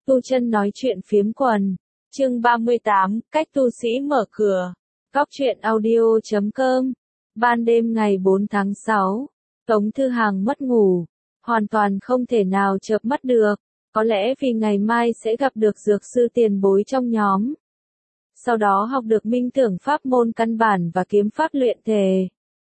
Tu Chân nói chuyện phiếm quần. Chương 38, cách tu sĩ mở cửa. Góc truyện audio.com. Ban đêm ngày 4 tháng 6, Tống Thư Hàng mất ngủ, hoàn toàn không thể nào chợp mắt được, có lẽ vì ngày mai sẽ gặp được dược sư tiền bối trong nhóm. Sau đó học được minh tưởng pháp môn căn bản và kiếm pháp luyện thể.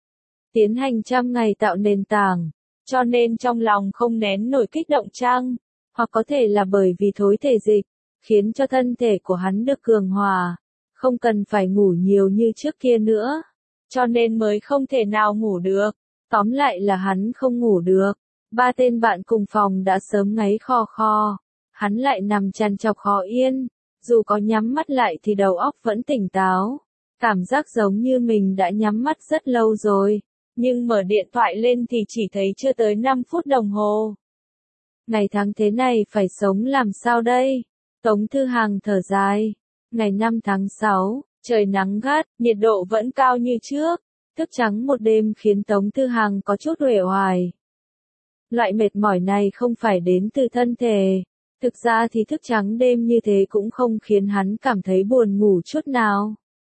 Tiến hành trăm ngày tạo nền tảng, cho nên trong lòng không nén nổi kích động chăng, hoặc có thể là bởi vì thối thể dịch, khiến cho thân thể của hắn được cường hòa, không cần phải ngủ nhiều như trước kia nữa, cho nên mới không thể nào ngủ được. Tóm lại là hắn không ngủ được, ba tên bạn cùng phòng đã sớm ngáy khò khò, hắn lại nằm trằn trọc khó yên, dù có nhắm mắt lại thì đầu óc vẫn tỉnh táo, cảm giác giống như mình đã nhắm mắt rất lâu rồi, nhưng mở điện thoại lên thì chỉ thấy chưa tới 5 phút đồng hồ. Ngày tháng thế này phải sống làm sao đây? Tống Thư Hàng thở dài. Ngày 5 tháng 6, trời nắng gắt, nhiệt độ vẫn cao như trước. Thức trắng một đêm khiến Tống Thư Hàng có chút uể oải. Loại mệt mỏi này không phải đến từ thân thể. Thực ra thì thức trắng đêm như thế cũng không khiến hắn cảm thấy buồn ngủ chút nào.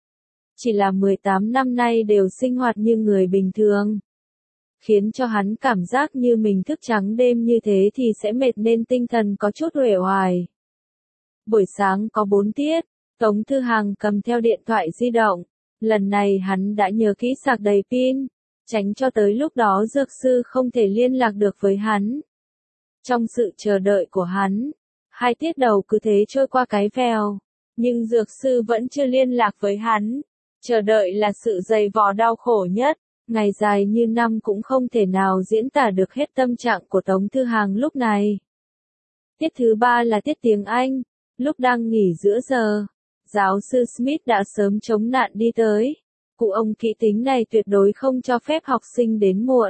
Chỉ là 18 năm nay đều sinh hoạt như người bình thường. Khiến cho hắn cảm giác như mình thức trắng đêm như thế thì sẽ mệt nên tinh thần có chút uể oải. Buổi sáng có 4 tiết, Tống Thư Hàng cầm theo điện thoại di động. Lần này hắn đã nhớ kỹ sạc đầy pin, tránh cho tới lúc đó dược sư không thể liên lạc được với hắn. Trong sự chờ đợi của hắn, 2 tiết đầu cứ thế trôi qua cái vèo, nhưng dược sư vẫn chưa liên lạc với hắn. Chờ đợi là sự dày vò đau khổ nhất, ngày dài như năm cũng không thể nào diễn tả được hết tâm trạng của Tống Thư Hàng lúc này. Tiết thứ 3 là tiết tiếng Anh, lúc đang nghỉ giữa giờ. Giáo sư Smith đã sớm chống nạn đi tới. Cụ ông kỹ tính này tuyệt đối không cho phép học sinh đến muộn.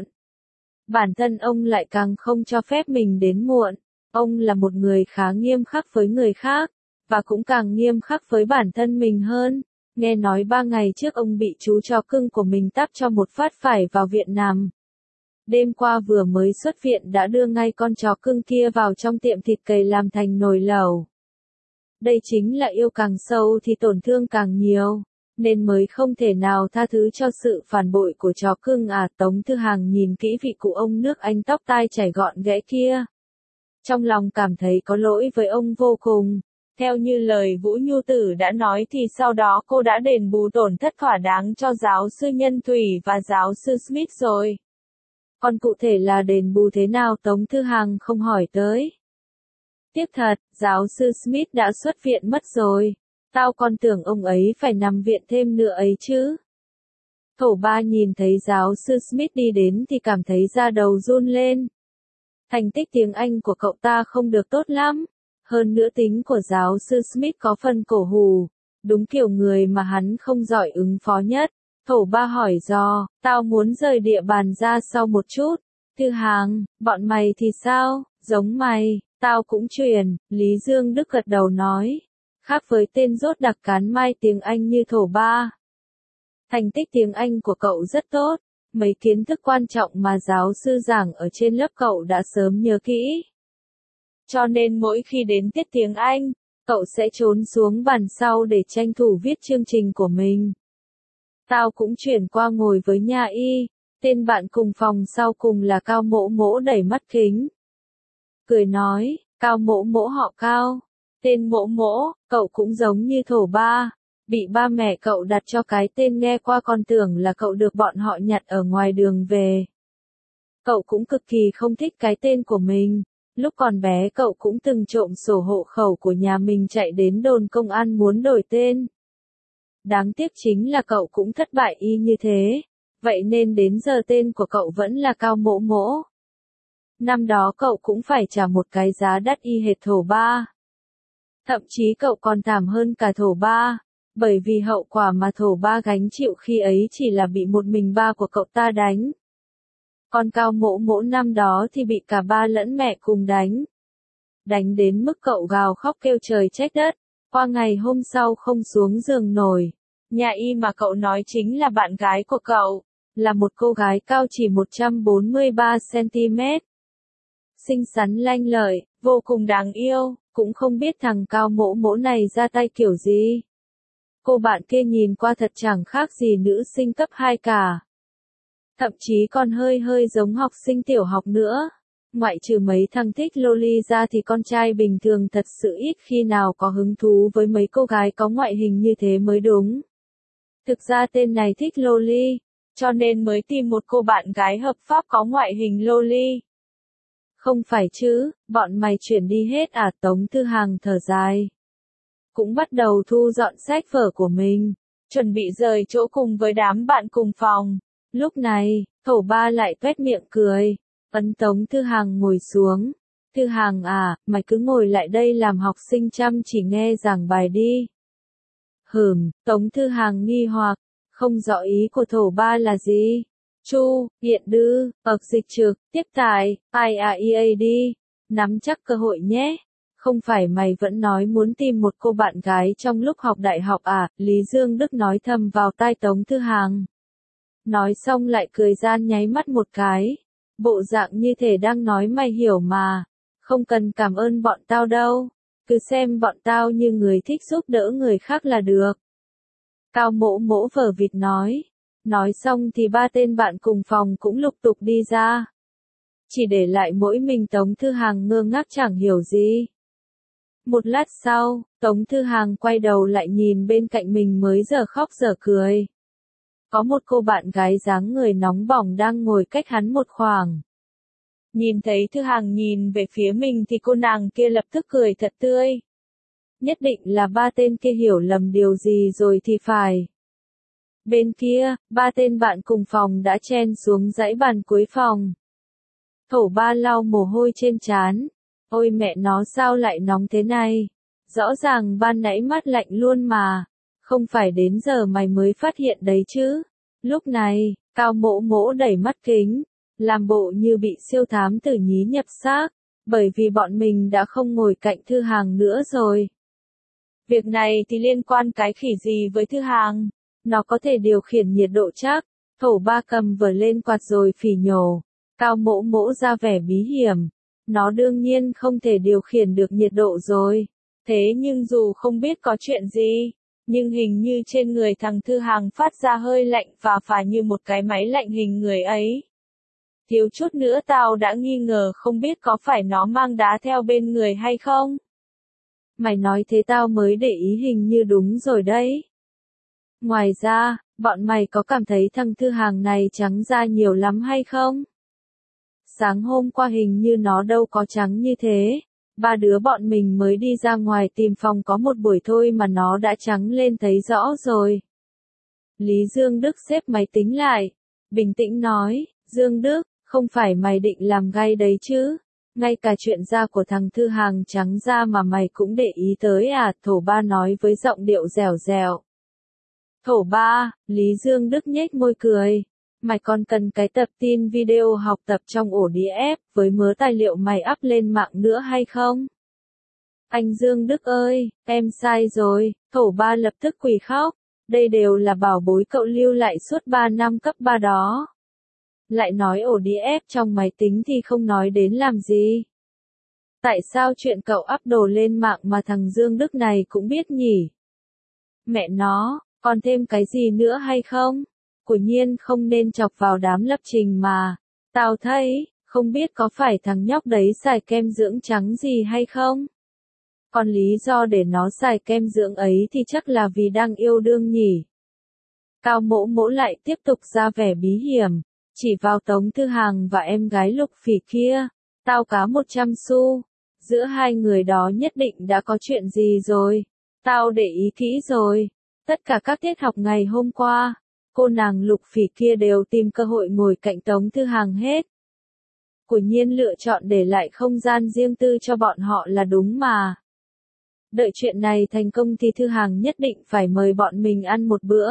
Bản thân ông lại càng không cho phép mình đến muộn. Ông là một người khá nghiêm khắc với người khác, và cũng càng nghiêm khắc với bản thân mình hơn. Nghe nói 3 ngày trước ông bị chú chó cưng của mình táp cho một phát phải vào viện nằm. Đêm qua vừa mới xuất viện đã đưa ngay con chó cưng kia vào trong tiệm thịt cầy làm thành nồi lẩu. Đây chính là yêu càng sâu thì tổn thương càng nhiều, nên mới không thể nào tha thứ cho sự phản bội của chó cưng à. Tống Thư Hàng nhìn kỹ vị cụ ông nước Anh tóc tai chảy gọn ghẽ kia. Trong lòng cảm thấy có lỗi với ông vô cùng. Theo như lời Vũ Nhu Tử đã nói thì sau đó cô đã đền bù tổn thất thỏa đáng cho giáo sư Nhân Thủy và giáo sư Smith rồi. Còn cụ thể là đền bù thế nào Tống Thư Hàng không hỏi tới. Tiếc thật, giáo sư Smith đã xuất viện mất rồi. Tao còn tưởng ông ấy phải nằm viện thêm nữa ấy chứ. Thổ Ba nhìn thấy giáo sư Smith đi đến thì cảm thấy da đầu run lên. Thành tích tiếng Anh của cậu ta không được tốt lắm. Hơn nữa tính của giáo sư Smith có phần cổ hủ. Đúng kiểu người mà hắn không giỏi ứng phó nhất. Thổ Ba hỏi do, tao muốn rời địa bàn ra sau một chút. Thư Hàng, bọn mày thì sao, giống mày. Tao cũng truyền, Lý Dương Đức gật đầu nói. Khác với tên rốt đặc cán mai tiếng Anh như Thổ Ba. Thành tích tiếng Anh của cậu rất tốt, mấy kiến thức quan trọng mà giáo sư giảng ở trên lớp cậu đã sớm nhớ kỹ. Cho nên mỗi khi đến tiết tiếng Anh, cậu sẽ trốn xuống bàn sau để tranh thủ viết chương trình của mình. Tao cũng chuyển qua ngồi với Nha Y, tên bạn cùng phòng sau cùng là Cao Mỗ Mỗ đẩy mắt kính. Cười nói, Cao Mỗ Mỗ họ Cao, tên Mỗ Mỗ, cậu cũng giống như Thổ Ba, bị ba mẹ cậu đặt cho cái tên nghe qua còn tưởng là cậu được bọn họ nhặt ở ngoài đường về. Cậu cũng cực kỳ không thích cái tên của mình, lúc còn bé cậu cũng từng trộm sổ hộ khẩu của nhà mình chạy đến đồn công an muốn đổi tên. Đáng tiếc chính là cậu cũng thất bại y như thế, vậy nên đến giờ tên của cậu vẫn là Cao Mỗ Mỗ. Năm đó cậu cũng phải trả một cái giá đắt y hệt Thổ Ba. Thậm chí cậu còn thảm hơn cả Thổ Ba, bởi vì hậu quả mà Thổ Ba gánh chịu khi ấy chỉ là bị một mình ba của cậu ta đánh. Còn Cao Mỗ Mỗ năm đó thì bị cả ba lẫn mẹ cùng đánh. Đánh đến mức cậu gào khóc kêu trời trách đất, qua ngày hôm sau không xuống giường nổi. Nhà Y mà cậu nói chính là bạn gái của cậu, là một cô gái cao chỉ 143 cm. Xinh xắn lanh lợi, vô cùng đáng yêu, cũng không biết thằng Cao Mỗ Mỗ này ra tay kiểu gì. Cô bạn kia nhìn qua thật chẳng khác gì nữ sinh cấp 2 cả. Thậm chí còn hơi hơi giống học sinh tiểu học nữa. Ngoại trừ mấy thằng thích loli ra thì con trai bình thường thật sự ít khi nào có hứng thú với mấy cô gái có ngoại hình như thế mới đúng. Thực ra tên này thích loli, cho nên mới tìm một cô bạn gái hợp pháp có ngoại hình loli. Không phải chứ, bọn mày chuyển đi hết à? Tống Thư Hàng thở dài. Cũng bắt đầu thu dọn sách vở của mình, chuẩn bị rời chỗ cùng với đám bạn cùng phòng. Lúc này, Thổ Ba lại tuét miệng cười, ấn Tống Thư Hàng ngồi xuống. Thư Hàng à, mày cứ ngồi lại đây làm học sinh chăm chỉ nghe giảng bài đi. Tống Thư Hàng nghi hoặc, không rõ ý của Thổ Ba là gì. Chu, hiện đư, dịch trực, tiếp tải, IAEA đi, nắm chắc cơ hội nhé. Không phải mày vẫn nói muốn tìm một cô bạn gái trong lúc học đại học à? Lý Dương Đức nói thầm vào tai Tống Thư Hàng. Nói xong lại cười gian nháy mắt một cái. Bộ dạng như thể đang nói mày hiểu mà. Không cần cảm ơn bọn tao đâu. Cứ xem bọn tao như người thích giúp đỡ người khác là được. Cao Mỗ Mỗ vờ vịt nói. Nói xong thì ba tên bạn cùng phòng cũng lục tục đi ra. Chỉ để lại mỗi mình Tống Thư Hàng ngơ ngác chẳng hiểu gì. Một lát sau, Tống Thư Hàng quay đầu lại nhìn bên cạnh mình mới giờ khóc giờ cười. Có một cô bạn gái dáng người nóng bỏng đang ngồi cách hắn một khoảng. Nhìn thấy Thư Hàng nhìn về phía mình thì cô nàng kia lập tức cười thật tươi. Nhất định là ba tên kia hiểu lầm điều gì rồi thì phải. Bên kia, ba tên bạn cùng phòng đã chen xuống dãy bàn cuối phòng. Thổ Ba lau mồ hôi trên trán. Ôi mẹ nó sao lại nóng thế này? Rõ ràng ban nãy mát lạnh luôn mà. Không phải đến giờ mày mới phát hiện đấy chứ. Lúc này, Cao Mỗ Mỗ đẩy mắt kính, làm bộ như bị siêu thám tử nhí nhập xác, bởi vì bọn mình đã không ngồi cạnh Thư Hàng nữa rồi. Việc này thì liên quan cái khỉ gì với Thư Hàng? Nó có thể điều khiển nhiệt độ chắc. Thổ Ba cầm vở lên quạt rồi phỉ nhổ. Cao Mỗ Mỗ ra vẻ bí hiểm. Nó đương nhiên không thể điều khiển được nhiệt độ rồi. Thế nhưng dù không biết có chuyện gì, nhưng hình như trên người thằng Thư Hàng phát ra hơi lạnh và phả như một cái máy lạnh hình người ấy. Thiếu chút nữa tao đã nghi ngờ không biết có phải nó mang đá theo bên người hay không. Mày nói thế tao mới để ý hình như đúng rồi đấy. Ngoài ra, bọn mày có cảm thấy thằng Thư Hàng này trắng da nhiều lắm hay không? Sáng hôm qua hình như nó đâu có trắng như thế. Ba đứa bọn mình mới đi ra ngoài tìm phòng có một buổi thôi mà nó đã trắng lên thấy rõ rồi. Lý Dương Đức xếp máy tính lại. Bình tĩnh nói, Dương Đức, không phải mày định làm gay đấy chứ? Ngay cả chuyện da của thằng Thư Hàng trắng da mà mày cũng để ý tới à? Thổ Ba nói với giọng điệu dẻo dẻo. Thổ Ba, Lý Dương Đức nhếch môi cười. Mày còn cần cái tập tin video học tập trong ổ đĩa ép với mớ tài liệu mày up lên mạng nữa hay không? Anh Dương Đức ơi, em sai rồi. Thổ Ba lập tức quỳ khóc. Đây đều là bảo bối cậu lưu lại suốt 3 năm cấp 3 đó. Lại nói ổ đĩa ép trong máy tính thì không nói đến làm gì. Tại sao chuyện cậu up đồ lên mạng mà thằng Dương Đức này cũng biết nhỉ? Mẹ nó, còn thêm cái gì nữa hay không? Quả nhiên không nên chọc vào đám lập trình mà. Tao thấy, không biết có phải thằng nhóc đấy xài kem dưỡng trắng gì hay không? Còn lý do để nó xài kem dưỡng ấy thì chắc là vì đang yêu đương nhỉ. Cao Mỗ Mỗ lại tiếp tục ra vẻ bí hiểm, chỉ vào Tống Thư Hàng và em gái Lục Phỉ kia. Tao cá 100 xu. Giữa hai người đó nhất định đã có chuyện gì rồi. Tao để ý kỹ rồi. Tất cả các tiết học ngày hôm qua, cô nàng Lục Phỉ kia đều tìm cơ hội ngồi cạnh Tống Thư Hàng hết. Quả nhiên lựa chọn để lại không gian riêng tư cho bọn họ là đúng mà. Đợi chuyện này thành công thì Thư Hàng nhất định phải mời bọn mình ăn một bữa.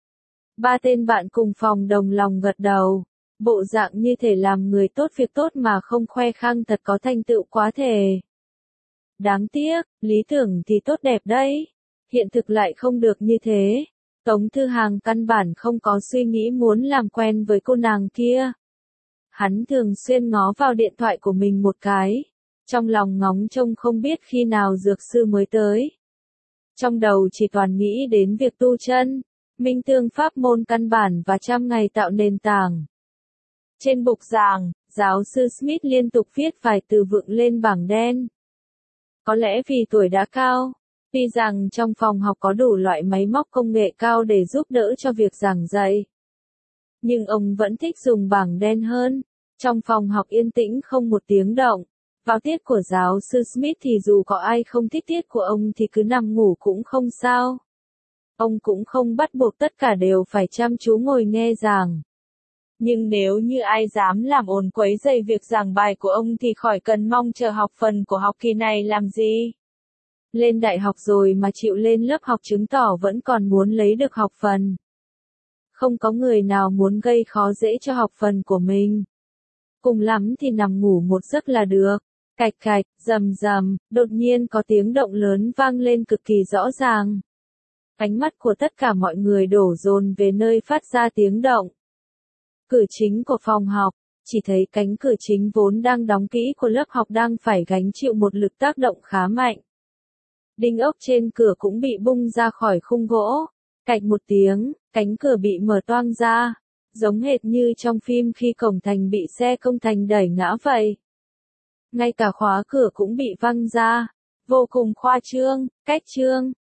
Ba tên bạn cùng phòng đồng lòng gật đầu. Bộ dạng như thể làm người tốt việc tốt mà không khoe khang thật có thành tựu quá thể. Đáng tiếc, lý tưởng thì tốt đẹp đấy. Hiện thực lại không được như thế. Tống Thư Hàng căn bản không có suy nghĩ muốn làm quen với cô nàng kia. Hắn thường xuyên ngó vào điện thoại của mình một cái. Trong lòng ngóng trông không biết khi nào dược sư mới tới. Trong đầu chỉ toàn nghĩ đến việc tu chân, minh tương pháp môn căn bản và trăm ngày tạo nền tảng. Trên bục giảng, giáo sư Smith liên tục viết vài từ vựng lên bảng đen. Có lẽ vì tuổi đã cao, tuy rằng trong phòng học có đủ loại máy móc công nghệ cao để giúp đỡ cho việc giảng dạy, nhưng ông vẫn thích dùng bảng đen hơn. Trong phòng học yên tĩnh không một tiếng động. Vào tiết của giáo sư Smith thì dù có ai không thích tiết của ông thì cứ nằm ngủ cũng không sao. Ông cũng không bắt buộc tất cả đều phải chăm chú ngồi nghe giảng. Nhưng nếu như ai dám làm ồn quấy rầy việc giảng bài của ông thì khỏi cần mong chờ học phần của học kỳ này làm gì. Lên đại học rồi mà chịu lên lớp học chứng tỏ vẫn còn muốn lấy được học phần. Không có người nào muốn gây khó dễ cho học phần của mình. Cùng lắm thì nằm ngủ một giấc là được. Cạch cạch, rầm rầm, đột nhiên có tiếng động lớn vang lên cực kỳ rõ ràng. Ánh mắt của tất cả mọi người đổ dồn về nơi phát ra tiếng động. Cửa chính của phòng học, chỉ thấy cánh cửa chính vốn đang đóng kỹ của lớp học đang phải gánh chịu một lực tác động khá mạnh. Đinh ốc trên cửa cũng bị bung ra khỏi khung gỗ. Cạch một tiếng, cánh cửa bị mở toang ra, giống hệt như trong phim khi cổng thành bị xe công thành đẩy ngã vậy. Ngay cả khóa cửa cũng bị văng ra, vô cùng khoa trương, cách trương.